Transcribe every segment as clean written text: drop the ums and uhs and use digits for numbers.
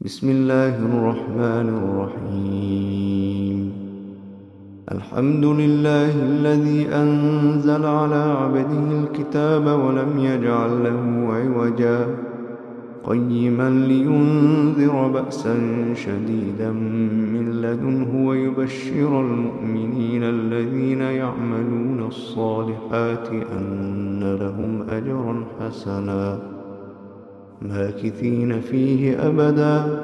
بسم الله الرحمن الرحيم. الحمد لله الذي أنزل على عبده الكتاب ولم يجعل له عوجا قيما لينذر بأسا شديدا من لدنه ويبشر المؤمنين الذين يعملون الصالحات أن لهم أجرا حسنا ماكثين فيه أبدا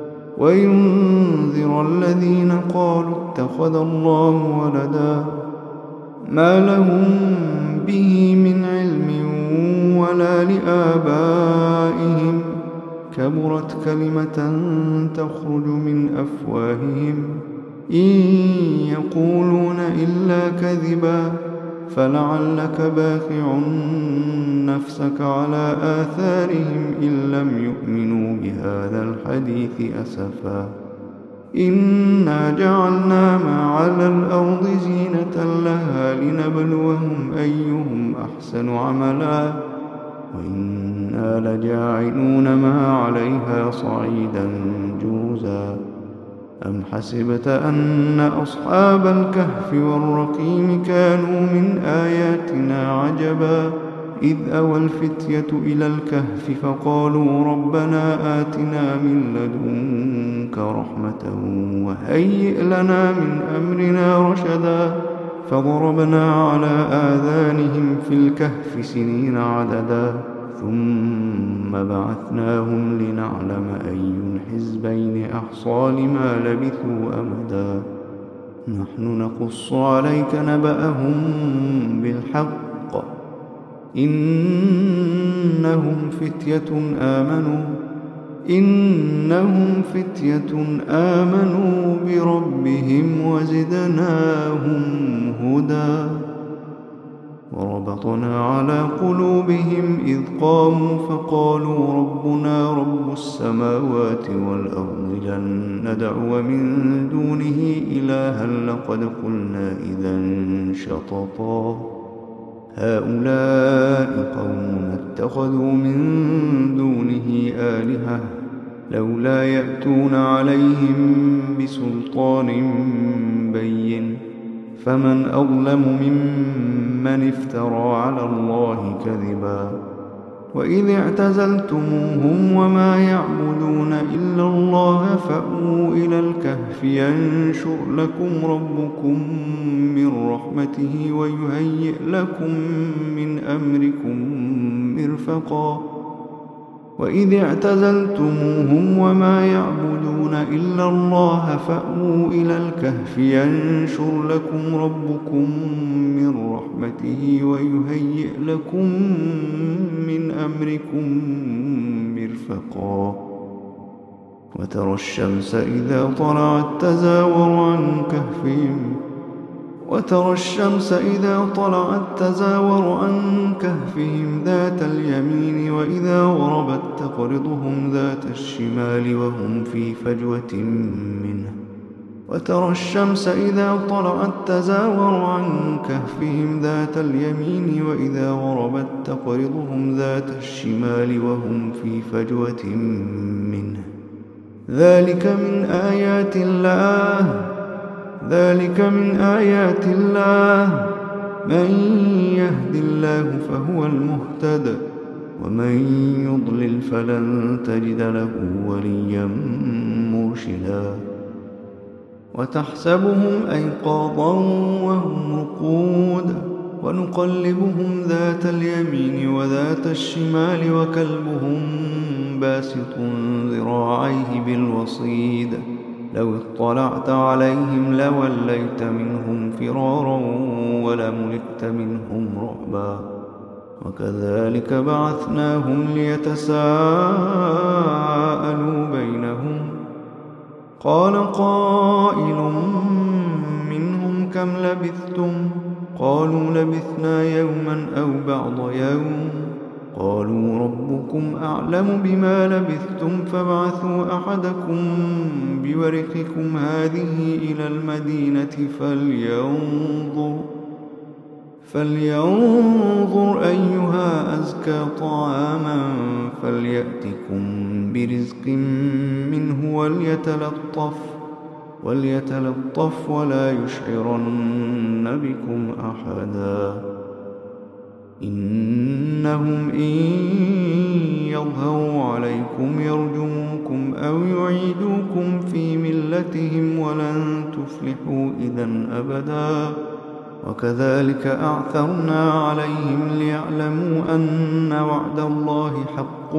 وينذر الذين قالوا اتخذ الله ولدا ما لهم به من علم ولا لآبائهم كبرت كلمة تخرج من أفواههم إن يقولون إلا كذبا فلعلك باخع نفسك على آثارهم إن لم يؤمنوا بهذا الحديث أسفا إنا جعلنا ما على الأرض زينة لها لنبلوهم أيهم أحسن عملا وإنا لجاعلون ما عليها صعيدا جرزا أم حسبت أن أصحاب الكهف والرقيم كانوا من آياتنا عجبا إذ أوى الفتية إلى الكهف فقالوا ربنا آتنا من لدنك رحمة وهيئ لنا من أمرنا رشدا فضربنا على آذانهم في الكهف سنين عددا ثم بعثناهم لنعلم أي الحزبين أحصى لما لبثوا أمدا نحن نقص عليك نبأهم بالحق إنهم فتية آمنوا بربهم وزدناهم هدى وربطنا على قلوبهم إذ قاموا فقالوا ربنا رب السماوات والأرض لن ندعو من دونه إلها لقد قلنا إذا شططا هؤلاء قوم اتخذوا من دونه آلهة لولا يأتون عليهم بسلطان بين فمن أظلم ممن افترى على الله كذبا وإذ اعتزلتموهم وما يعبدون إلا الله فأووا إلى الكهف ينشر لكم ربكم من رحمته ويهيئ لكم من أمركم مرفقا وإذ اعتزلتموهم وما يعبدون إلا الله فأووا إلى الكهف ينشر لكم ربكم من رحمته ويهيئ لكم من أمركم مرفقا وترى الشمس إذا طلعت تزاور عن كهفهم ذات اليمين وإذا غربت تقرضهم ذات الشمال وهم في فجوة منه وترى الشمس إذا طلعت تزاور عن كهفهم ذات اليمين وإذا غربت تقرضهم ذات الشمال وهم في فجوة منه ذلك من آيات الله من يهد الله فهو المهتد ومن يضلل فلن تجد له وليا مرشدا وتحسبهم أيقاظا وهم رقود ونقلبهم ذات اليمين وذات الشمال وكلبهم باسط ذراعيه بالوصيد لو اطلعت عليهم لوليت منهم فرارا ولملئت منهم رعبا وكذلك بعثناهم ليتساءلوا بينهم قال قائل منهم كم لبثتم قالوا لبثنا يوما أو بعض يوم قالوا ربكم أعلم بما لبثتم فابعثوا أحدكم بورقكم هذه إلى المدينة فلينظر أيها أزكى طعاما فليأتكم برزق منه وليتلطف ولا يشعرن بكم أحدا إنهم إن يظهروا عليكم يرجموكم أو يعيدوكم في ملتهم ولن تفلحوا إذن أبدا وكذلك أعثرنا عليهم ليعلموا أن وعد الله حق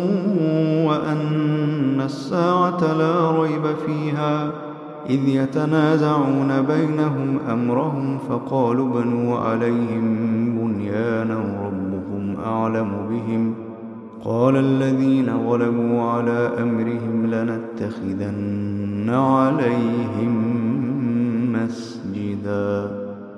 وأن الساعة لا ريب فيها إذ يتنازعون بينهم أمرهم فقالوا بنوا عليهم بنيانا ربهم أعلم بهم قال الذين غلبوا على أمرهم لنتخذن عليهم مسجدا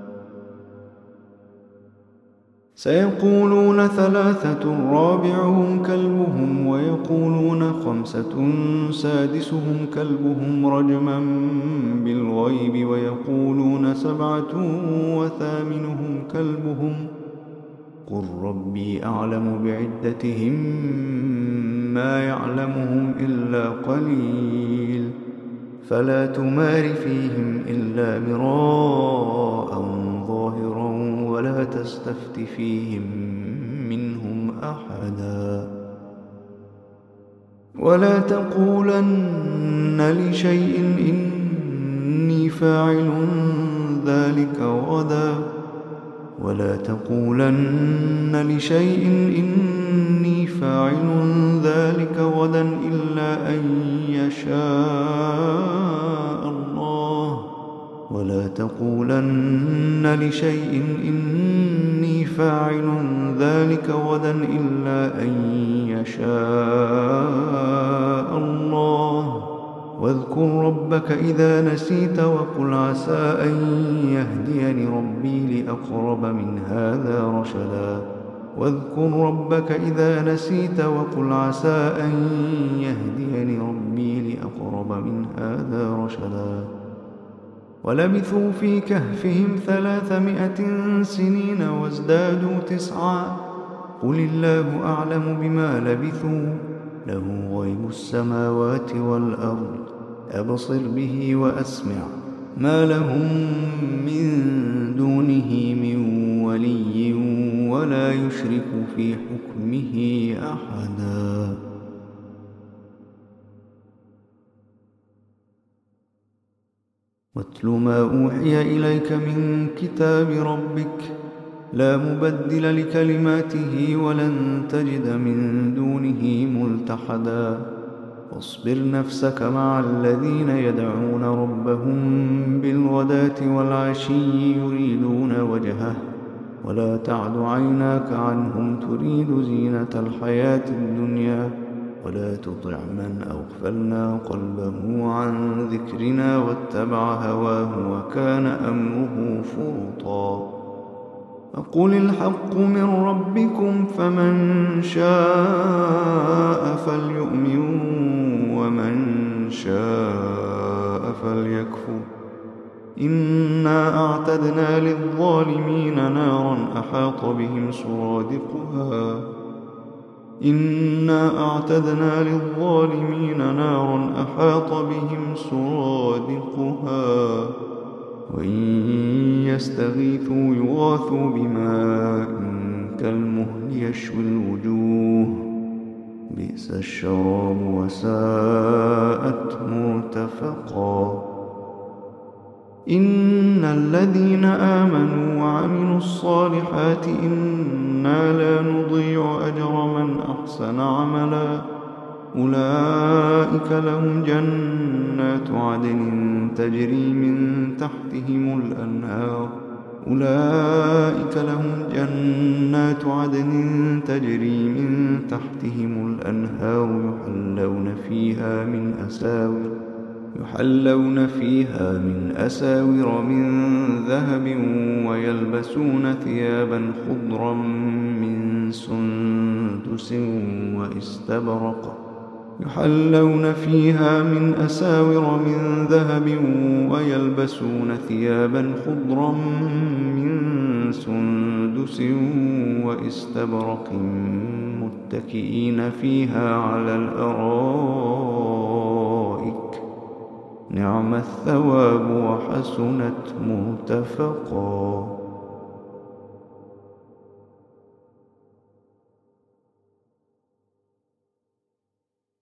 سيقولون ثلاثة رابعهم كلبهم ويقولون خمسة سادسهم كلبهم رجما بالغيب ويقولون سبعة وثامنهم كلبهم قل ربي أعلم بعدتهم ما يعلمهم إلا قليل فلا تمار فيهم إلا مراء ظاهرا ولا تستفت فيهم منهم أحدا ولا تقولن لشيء إني فاعل ذلك غدا ولا تقولن لشيء إني فاعل ذلك غدا إلا أن يشاء الله ولا تقولن لشيء إني فاعل ذلك غدا إلا أن يشاء الله واذكر ربك إذا نسيت وقل عسى أن يهديني ربي لأقرب من هذا رشدا واذكر ربك إذا نسيت وقل عسى أن يهديني ربي لأقرب من هذا رشدا ولبثوا في كهفهم 300 سنين وازدادوا 9 قل الله أعلم بما لبثوا له غيب السماوات والأرض أبصر به وأسمع ما لهم من دونه من ولي ولا يشرك في حكمه أحدا واتل ما أوحي إليك من كتاب ربك لا مبدل لكلماته ولن تجد من دونه ملتحدا واصبر نفسك مع الذين يدعون ربهم بالغداة والعشي يريدون وجهه ولا تعد عيناك عنهم تريد زينة الحياة الدنيا ولا تطع من أغفلنا قلبه عن ذكرنا واتبع هواه وكان أمره فرطا فقل الحق من ربكم فمن شاء فليؤمن ومن شاء فليكفر إنا أعتدنا للظالمين نارا أحاط بهم سرادقها وإن يستغيثوا يغاثوا بماء كالمهل يشوي الوجوه بئس الشراب وساءت مرتفقا إن الذين آمنوا وعملوا الصالحات إنا لا نضيع أجر من أحسن عملا أولئك لهم جنات عدن تجري من تحتهم الأنهار يحلون فيها من أساور من ذهب ويلبسون ثيابا خضرا من سندس سندس وإستبرق متكئين فيها على الأرائك نعم الثواب وحسنت مرتفقا